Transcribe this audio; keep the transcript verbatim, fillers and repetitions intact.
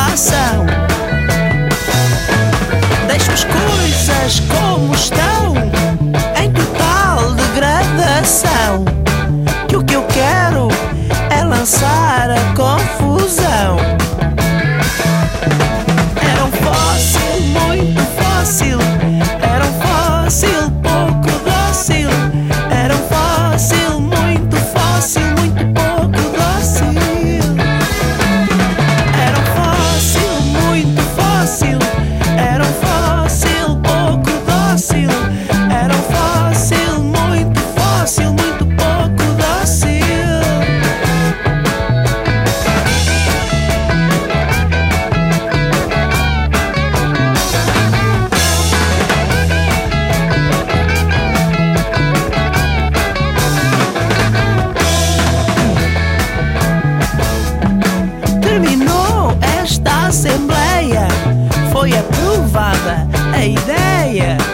ação. Deixo as coisas como estão, em total degradação. Que o que eu quero é lançar a confusão. Era um fóssil, muito fóssil. Era um fóssil, pouco dócil. Era um fóssil, muito fóssil, muito pouco dócil. Era um fóssil, muito fóssil. Era um fóssil, pouco dócil. Era um fóssil, muito fóssil, muito pouco dócil. Terminou esta assembleia, foi aprovada a ideia